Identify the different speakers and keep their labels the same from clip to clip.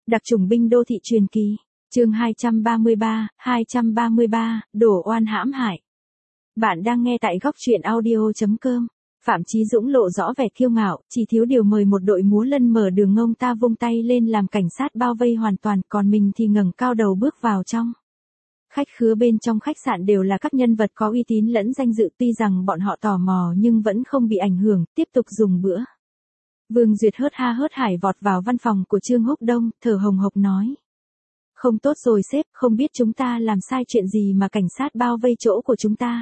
Speaker 1: Đặc chủng binh đô thị truyền kỳ. Chương 233, đổ oan hãm hại. Bạn đang nghe tại góc truyện audio.com. Phạm Chí Dũng lộ rõ vẻ kiêu ngạo, chỉ thiếu điều mời một đội múa lân mở đường, ông ta vung tay lên làm cảnh sát bao vây hoàn toàn, còn mình thì ngẩng cao đầu bước vào trong. Khách khứa bên trong khách sạn đều là các nhân vật có uy tín lẫn danh dự, tuy rằng bọn họ tò mò nhưng vẫn không bị ảnh hưởng, tiếp tục dùng bữa. Vương Duyệt hớt ha hớt hải vọt vào văn phòng của Trương Húc Đông, thở hồng hộc nói. Không tốt rồi sếp, không biết chúng ta làm sai chuyện gì mà cảnh sát bao vây chỗ của chúng ta.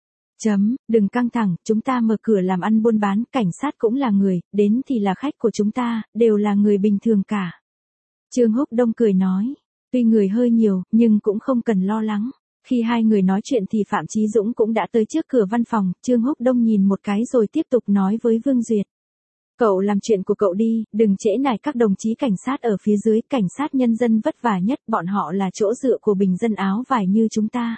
Speaker 1: Đừng căng thẳng, chúng ta mở cửa làm ăn buôn bán, cảnh sát cũng là người, đến thì là khách của chúng ta, đều là người bình thường cả. Trương Húc Đông cười nói, tuy người hơi nhiều, nhưng cũng không cần lo lắng. Khi hai người nói chuyện thì Phạm Chí Dũng cũng đã tới trước cửa văn phòng, Trương Húc Đông nhìn một cái rồi tiếp tục nói với Vương Duyệt. Cậu làm chuyện của cậu đi, đừng trễ nải các đồng chí cảnh sát ở phía dưới, cảnh sát nhân dân vất vả nhất, bọn họ là chỗ dựa của bình dân áo vải như chúng ta.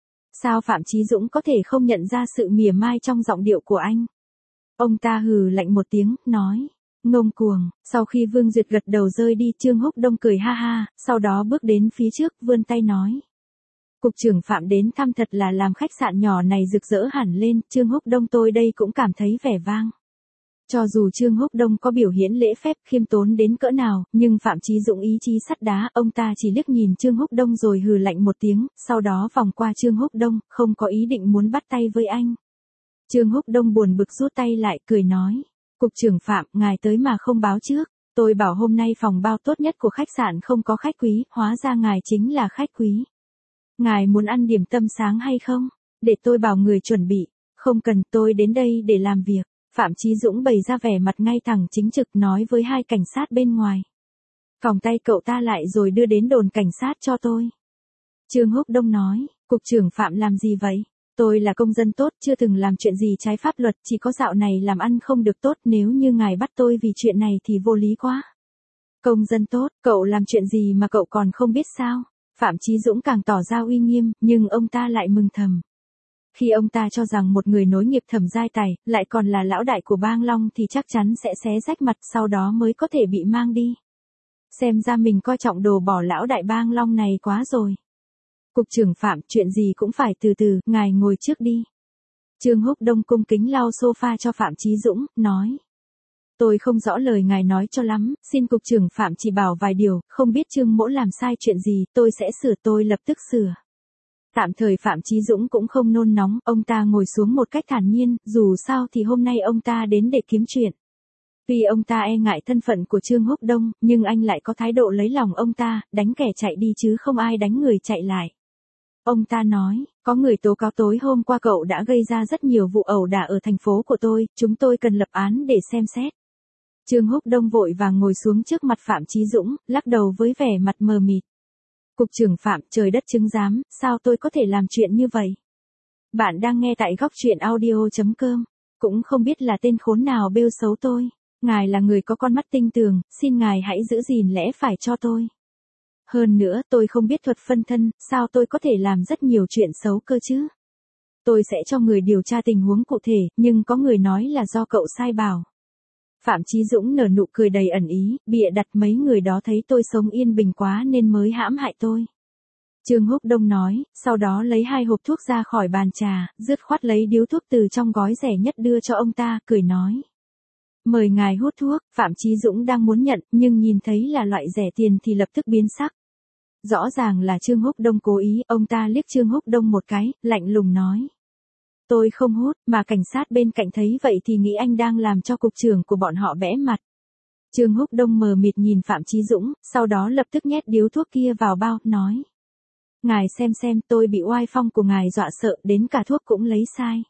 Speaker 1: Sao Phạm Chí Dũng có thể không nhận ra sự mỉa mai trong giọng điệu của anh? Ông ta hừ lạnh một tiếng, nói, ngông cuồng. Sau khi Vương Duyệt gật đầu rơi đi, Trương Húc Đông cười ha ha, sau đó bước đến phía trước, vươn tay nói. Cục trưởng Phạm đến thăm thật là làm khách sạn nhỏ này rực rỡ hẳn lên, Trương Húc Đông tôi đây cũng cảm thấy vẻ vang. Cho dù Trương Húc Đông có biểu hiện lễ phép khiêm tốn đến cỡ nào, nhưng Phạm Chí Dũng ý chí sắt đá, ông ta chỉ liếc nhìn Trương Húc Đông rồi hừ lạnh một tiếng, sau đó vòng qua Trương Húc Đông, không có ý định muốn bắt tay với anh. Trương Húc Đông buồn bực rút tay lại, cười nói, Cục trưởng Phạm, ngài tới mà không báo trước, tôi bảo hôm nay phòng bao tốt nhất của khách sạn không có khách quý, hóa ra ngài chính là khách quý. Ngài muốn ăn điểm tâm sáng hay không? Để tôi bảo người chuẩn bị, không cần, tôi đến đây để làm việc. Phạm Chí Dũng bày ra vẻ mặt ngay thẳng chính trực, nói với hai cảnh sát bên ngoài. Còng tay cậu ta lại rồi đưa đến đồn cảnh sát cho tôi. Trương Húc Đông nói, Cục trưởng Phạm làm gì vậy? Tôi là công dân tốt, chưa từng làm chuyện gì trái pháp luật, chỉ có dạo này làm ăn không được tốt, nếu như ngài bắt tôi vì chuyện này thì vô lý quá. Công dân tốt, cậu làm chuyện gì mà cậu còn không biết sao? Phạm Chí Dũng càng tỏ ra uy nghiêm, nhưng ông ta lại mừng thầm. Khi ông ta cho rằng một người nối nghiệp Thẩm Giai Tài, lại còn là lão đại của Bang Long thì chắc chắn sẽ xé rách mặt, sau đó mới có thể bị mang đi. Xem ra mình coi trọng đồ bỏ lão đại Bang Long này quá rồi. Cục trưởng Phạm, chuyện gì cũng phải từ từ, ngài ngồi trước đi. Trương Húc Đông cung kính lau sofa cho Phạm Chí Dũng, nói. Tôi không rõ lời ngài nói cho lắm, xin Cục trưởng Phạm chỉ bảo vài điều, không biết Trương mỗ làm sai chuyện gì, tôi sẽ sửa, tôi lập tức sửa. Tạm thời Phạm Chí Dũng cũng không nôn nóng, ông ta ngồi xuống một cách thản nhiên, dù sao thì hôm nay ông ta đến để kiếm chuyện. Vì ông ta e ngại thân phận của Trương Húc Đông, nhưng anh lại có thái độ lấy lòng ông ta, đánh kẻ chạy đi chứ không ai đánh người chạy lại. Ông ta nói, có người tố cáo tối hôm qua cậu đã gây ra rất nhiều vụ ẩu đả ở thành phố của tôi, chúng tôi cần lập án để xem xét. Trương Húc Đông vội vàng ngồi xuống trước mặt Phạm Chí Dũng, lắc đầu với vẻ mặt mờ mịt. Cục trưởng Phạm, trời đất chứng giám, sao tôi có thể làm chuyện như vậy? Bạn đang nghe tại góc truyện audio.com, cũng không biết là tên khốn nào bêu xấu tôi. Ngài là người có con mắt tinh tường, xin ngài hãy giữ gìn lẽ phải cho tôi. Hơn nữa, tôi không biết thuật phân thân, sao tôi có thể làm rất nhiều chuyện xấu cơ chứ? Tôi sẽ cho người điều tra tình huống cụ thể, nhưng có người nói là do cậu sai bảo. Phạm Chí Dũng nở nụ cười đầy ẩn ý, bịa đặt mấy người đó thấy tôi sống yên bình quá nên mới hãm hại tôi. Trương Húc Đông nói, sau đó lấy 2 hộp thuốc ra khỏi bàn trà, dứt khoát lấy điếu thuốc từ trong gói rẻ nhất đưa cho ông ta, cười nói. Mời ngài hút thuốc. Phạm Chí Dũng đang muốn nhận, nhưng nhìn thấy là loại rẻ tiền thì lập tức biến sắc. Rõ ràng là Trương Húc Đông cố ý, ông ta liếc Trương Húc Đông một cái, lạnh lùng nói. Tôi không hút, mà cảnh sát bên cạnh thấy vậy thì nghĩ anh đang làm cho cục trưởng của bọn họ bẽ mặt. Trương Húc Đông mờ mịt nhìn Phạm Chí Dũng, sau đó lập tức nhét điếu thuốc kia vào bao, nói. Ngài xem, tôi bị oai phong của ngài dọa sợ, đến cả thuốc cũng lấy sai.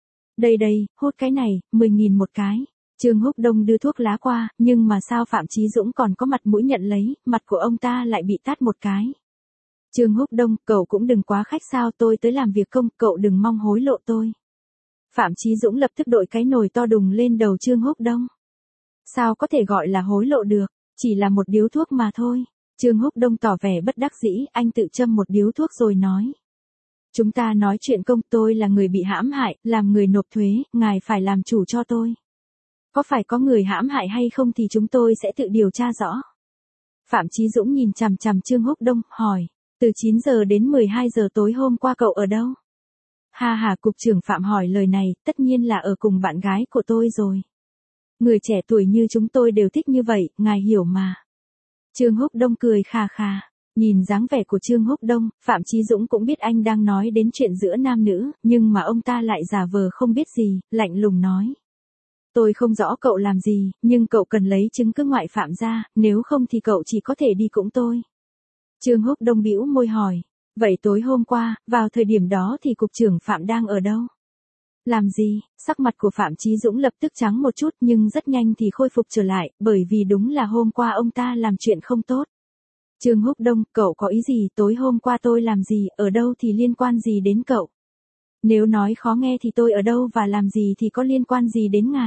Speaker 1: Đây, hút cái này, 10.000 một cái. Trương Húc Đông đưa thuốc lá qua, nhưng mà sao Phạm Chí Dũng còn có mặt mũi nhận lấy, mặt của ông ta lại bị tát một cái. Trương Húc Đông, cậu cũng đừng quá khách sao, tôi tới làm việc công, cậu đừng mong hối lộ tôi. Phạm Chí Dũng lập tức đội cái nồi to đùng lên đầu Trương Húc Đông. Sao có thể gọi là hối lộ được, chỉ là một điếu thuốc mà thôi. Trương Húc Đông tỏ vẻ bất đắc dĩ, anh tự châm một điếu thuốc rồi nói. Chúng ta nói chuyện công, tôi là người bị hãm hại, làm người nộp thuế, ngài phải làm chủ cho tôi. Có phải có người hãm hại hay không thì chúng tôi sẽ tự điều tra rõ. Phạm Chí Dũng nhìn chằm chằm Trương Húc Đông, hỏi. Từ 9 giờ đến 12 giờ tối hôm qua cậu ở đâu? Ha ha, cục trưởng Phạm hỏi lời này, tất nhiên là ở cùng bạn gái của tôi rồi. Người trẻ tuổi như chúng tôi đều thích như vậy, ngài hiểu mà. Trương Húc Đông cười khà khà. Nhìn dáng vẻ của Trương Húc Đông, Phạm Chí Dũng cũng biết anh đang nói đến chuyện giữa nam nữ, nhưng mà ông ta lại giả vờ không biết gì, lạnh lùng nói. Tôi không rõ cậu làm gì, nhưng cậu cần lấy chứng cứ ngoại phạm ra, nếu không thì cậu chỉ có thể đi cũng tôi. Trương Húc Đông bĩu môi hỏi. Vậy tối hôm qua, vào thời điểm đó thì cục trưởng Phạm đang ở đâu? Làm gì? Sắc mặt của Phạm Chí Dũng lập tức trắng một chút nhưng rất nhanh thì khôi phục trở lại, bởi vì đúng là hôm qua ông ta làm chuyện không tốt. Trương Húc Đông, cậu có ý gì? Tối hôm qua tôi làm gì, ở đâu thì liên quan gì đến cậu? Nếu nói khó nghe thì tôi ở đâu và làm gì thì có liên quan gì đến ngài?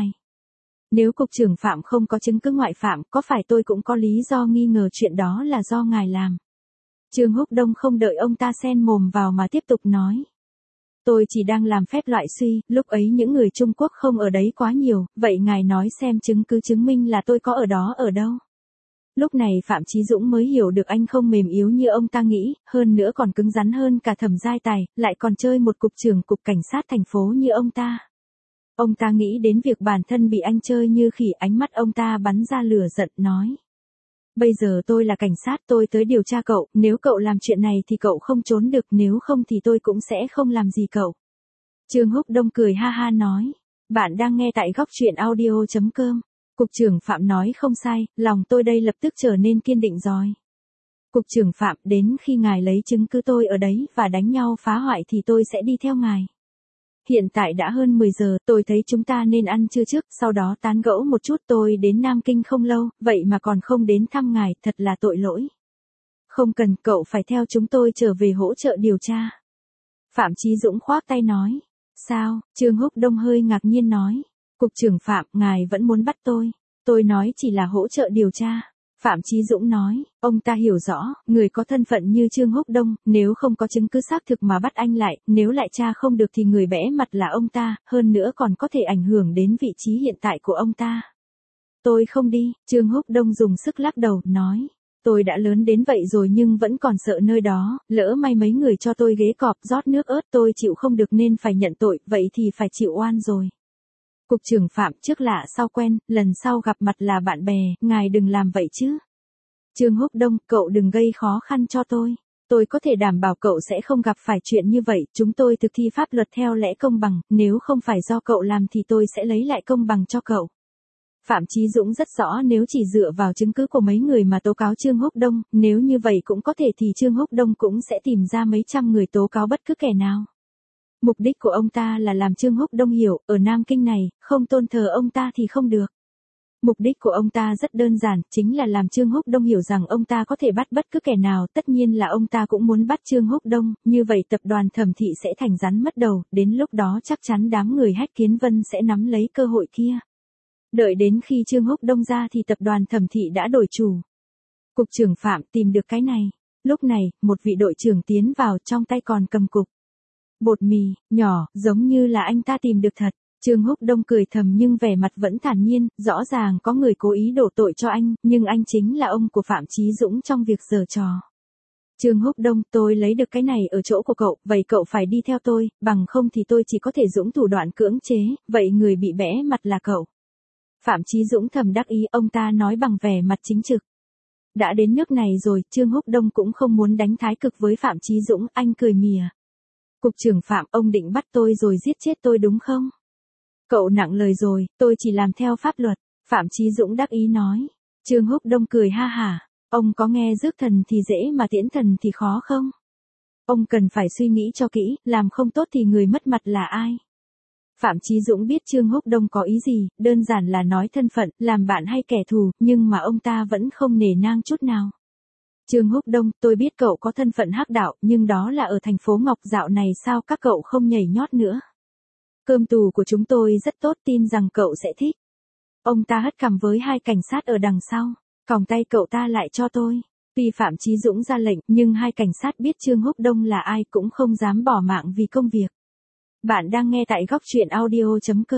Speaker 1: Nếu cục trưởng Phạm không có chứng cứ ngoại phạm, có phải tôi cũng có lý do nghi ngờ chuyện đó là do ngài làm? Trương Húc Đông không đợi ông ta xen mồm vào mà tiếp tục nói. Tôi chỉ đang làm phép loại suy, lúc ấy những người Trung Quốc không ở đấy quá nhiều, vậy ngài nói xem chứng cứ chứng minh là tôi có ở đó ở đâu? Lúc này Phạm Chí Dũng mới hiểu được anh không mềm yếu như ông ta nghĩ, hơn nữa còn cứng rắn hơn cả Thẩm Giai Tài, lại còn chơi một cục trưởng cục cảnh sát thành phố như ông ta. Ông ta nghĩ đến việc bản thân bị anh chơi như khỉ, ánh mắt ông ta bắn ra lửa giận nói. Bây giờ tôi là cảnh sát, tôi tới điều tra cậu, nếu cậu làm chuyện này thì cậu không trốn được, nếu không thì tôi cũng sẽ không làm gì cậu. Trương Húc Đông cười ha ha nói. Bạn đang nghe tại góc truyện audio.com. Cục trưởng Phạm nói không sai, lòng tôi đây lập tức trở nên kiên định rồi. Cục trưởng Phạm, đến khi ngài lấy chứng cứ tôi ở đấy và đánh nhau phá hoại thì tôi sẽ đi theo ngài. Hiện tại đã hơn 10 giờ, tôi thấy chúng ta nên ăn trưa trước, sau đó tán gẫu một chút. Tôi đến Nam Kinh không lâu, vậy mà còn không đến thăm ngài, thật là tội lỗi. Không cần, cậu phải theo chúng tôi trở về hỗ trợ điều tra. Phạm Chí Dũng khoác tay nói. Sao? Trương Húc Đông hơi ngạc nhiên nói. Cục trưởng Phạm, ngài vẫn muốn bắt tôi. Tôi nói chỉ là hỗ trợ điều tra. Phạm Chí Dũng nói, ông ta hiểu rõ, người có thân phận như Trương Húc Đông, nếu không có chứng cứ xác thực mà bắt anh lại, nếu lại tra không được thì người bẽ mặt là ông ta, hơn nữa còn có thể ảnh hưởng đến vị trí hiện tại của ông ta. Tôi không đi, Trương Húc Đông dùng sức lắc đầu, nói. Tôi đã lớn đến vậy rồi nhưng vẫn còn sợ nơi đó, lỡ may mấy người cho tôi ghế cọp rót nước ớt tôi chịu không được nên phải nhận tội, vậy thì phải chịu oan rồi. Cục trưởng Phạm, trước lạ sau quen, lần sau gặp mặt là bạn bè, ngài đừng làm vậy chứ. Trương Húc Đông, cậu đừng gây khó khăn cho tôi. Tôi có thể đảm bảo cậu sẽ không gặp phải chuyện như vậy, chúng tôi thực thi pháp luật theo lẽ công bằng, nếu không phải do cậu làm thì tôi sẽ lấy lại công bằng cho cậu. Phạm Chí Dũng rất rõ nếu chỉ dựa vào chứng cứ của mấy người mà tố cáo Trương Húc Đông, nếu như vậy cũng có thể thì Trương Húc Đông cũng sẽ tìm ra mấy trăm người tố cáo bất cứ kẻ nào. Mục đích của ông ta là làm Trương Húc Đông hiểu, ở Nam Kinh này, không tôn thờ ông ta thì không được. Mục đích của ông ta rất đơn giản, chính là làm Trương Húc Đông hiểu rằng ông ta có thể bắt bất cứ kẻ nào, tất nhiên là ông ta cũng muốn bắt Trương Húc Đông, như vậy tập đoàn Thẩm Thị sẽ thành rắn mất đầu, đến lúc đó chắc chắn đám người Hách Kiến Vân sẽ nắm lấy cơ hội kia. Đợi đến khi Trương Húc Đông ra thì tập đoàn Thẩm Thị đã đổi chủ. Cục trưởng Phạm tìm được cái này. Lúc này, một vị đội trưởng tiến vào, trong tay còn cầm cục bột mì, nhỏ, giống như là anh ta tìm được thật. Trương Húc Đông cười thầm nhưng vẻ mặt vẫn thản nhiên, rõ ràng có người cố ý đổ tội cho anh, nhưng anh chính là ông của Phạm Chí Dũng trong việc giở trò. Trương Húc Đông, tôi lấy được cái này ở chỗ của cậu, vậy cậu phải đi theo tôi, bằng không thì tôi chỉ có thể dũng thủ đoạn cưỡng chế, vậy người bị bẽ mặt là cậu. Phạm Chí Dũng thầm đắc ý, ông ta nói bằng vẻ mặt chính trực. Đã đến nước này rồi, Trương Húc Đông cũng không muốn đánh thái cực với Phạm Chí Dũng, anh cười mỉa. Cục trưởng Phạm, ông định bắt tôi rồi giết chết tôi đúng không? Cậu nặng lời rồi, tôi chỉ làm theo pháp luật. Phạm Chí Dũng đắc ý nói. Trương Húc Đông cười ha hả. Ông có nghe rước thần thì dễ mà tiễn thần thì khó không? Ông cần phải suy nghĩ cho kỹ, làm không tốt thì người mất mặt là ai? Phạm Chí Dũng biết Trương Húc Đông có ý gì, đơn giản là nói thân phận, làm bạn hay kẻ thù, nhưng mà ông ta vẫn không nể nang chút nào. Trương Húc Đông, tôi biết cậu có thân phận hắc đạo, nhưng đó là ở thành phố Ngọc dạo này sao các cậu không nhảy nhót nữa? Cơm tù của chúng tôi rất tốt, tin rằng cậu sẽ thích. Ông ta hất cằm với hai cảnh sát ở đằng sau, còng tay cậu ta lại cho tôi. Tuy Phạm Chí Dũng ra lệnh, nhưng hai cảnh sát biết Trương Húc Đông là ai cũng không dám bỏ mạng vì công việc. Bạn đang nghe tại góc truyện audio.com.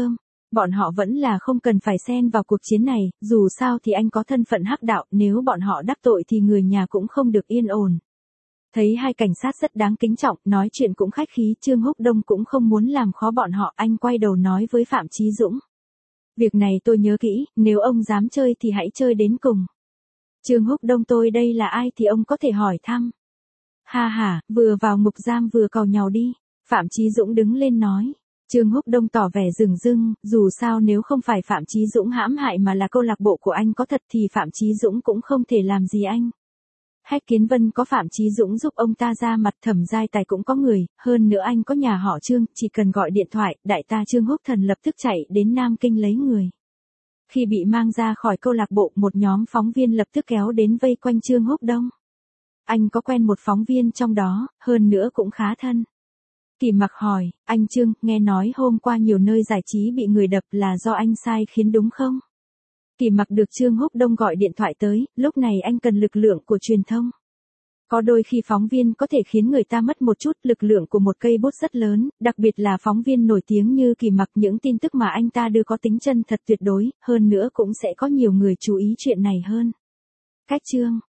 Speaker 1: Bọn họ vẫn là không cần phải xen vào cuộc chiến này, dù sao thì anh có thân phận hắc đạo, nếu bọn họ đắc tội thì người nhà cũng không được yên ổn. Thấy hai cảnh sát rất đáng kính trọng, nói chuyện cũng khách khí, Trương Húc Đông cũng không muốn làm khó bọn họ, anh quay đầu nói với Phạm Chí Dũng. Việc này tôi nhớ kỹ, nếu ông dám chơi thì hãy chơi đến cùng. Trương Húc Đông tôi đây là ai thì ông có thể hỏi thăm. Ha ha, vừa vào ngục giam vừa càu nhàu đi. Phạm Chí Dũng đứng lên nói. Trương Húc Đông tỏ vẻ rừng rưng, dù sao nếu không phải Phạm Chí Dũng hãm hại mà là câu lạc bộ của anh có thật thì Phạm Chí Dũng cũng không thể làm gì anh. Hách Kiến Vân có Phạm Chí Dũng giúp ông ta ra mặt, Thẩm Giai Tài cũng có người, hơn nữa anh có nhà họ Trương, chỉ cần gọi điện thoại, đại ta Trương Húc Thần lập tức chạy đến Nam Kinh lấy người. Khi bị mang ra khỏi câu lạc bộ, một nhóm phóng viên lập tức kéo đến vây quanh Trương Húc Đông. Anh có quen một phóng viên trong đó, hơn nữa cũng khá thân. Kỳ Mặc hỏi, anh Trương, nghe nói hôm qua nhiều nơi giải trí bị người đập là do anh sai khiến đúng không? Kỳ Mặc được Trương Húc Đông gọi điện thoại tới, lúc này anh cần lực lượng của truyền thông. Có đôi khi phóng viên có thể khiến người ta mất một chút lực lượng của một cây bút rất lớn, đặc biệt là phóng viên nổi tiếng như Kỳ Mặc, những tin tức mà anh ta đưa có tính chân thật tuyệt đối, hơn nữa cũng sẽ có nhiều người chú ý chuyện này hơn. Cách Trương